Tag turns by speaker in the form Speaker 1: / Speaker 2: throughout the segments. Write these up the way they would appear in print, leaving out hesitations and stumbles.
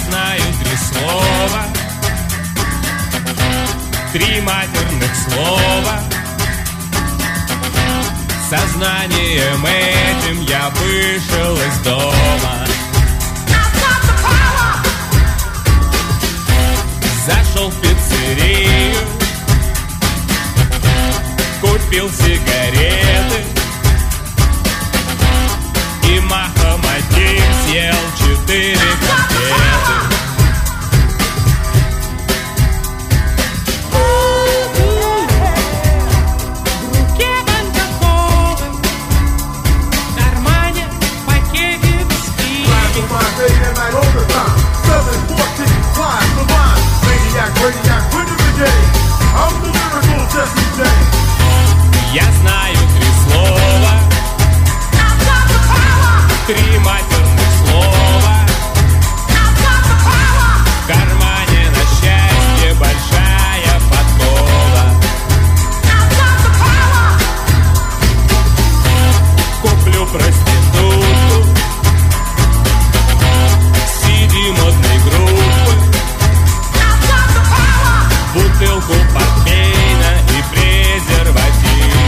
Speaker 1: знаю 3 слова, 3 матерных слова. Сознанием этим я вышел из дома. Зашел в пиццерию, купил сигареты и махом один съел 4 конфеты. Я знаю 3 слова, 3 матерных слова. В кармане на счастье большая подкова. Куплю проститутку, CD модной группы, бутылку портвейна и презервативы.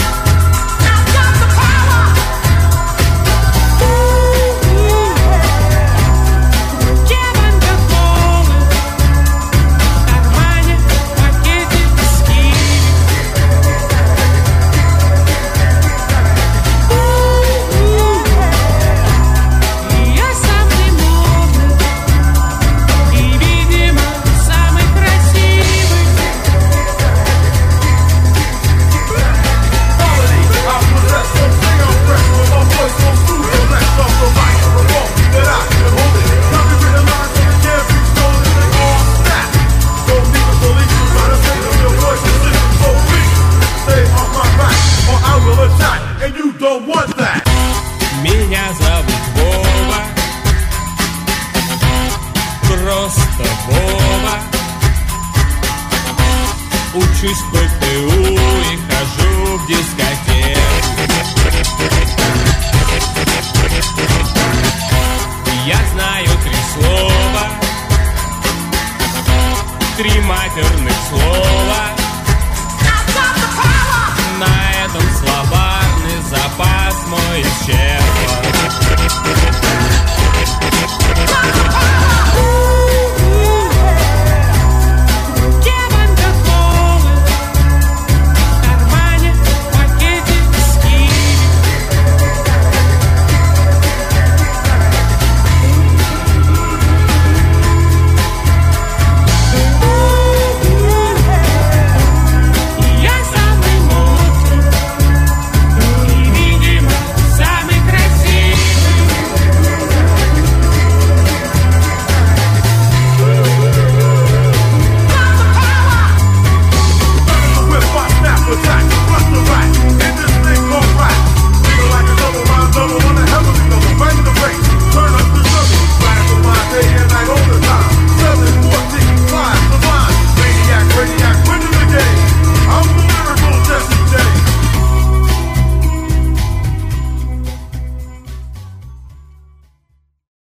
Speaker 1: Меня зовут Вова, просто Вова. Учусь в ПТУ и хожу в дискотеку. Я знаю 3 слова, 3 матерных слова. На этом словарный запас мой исчез.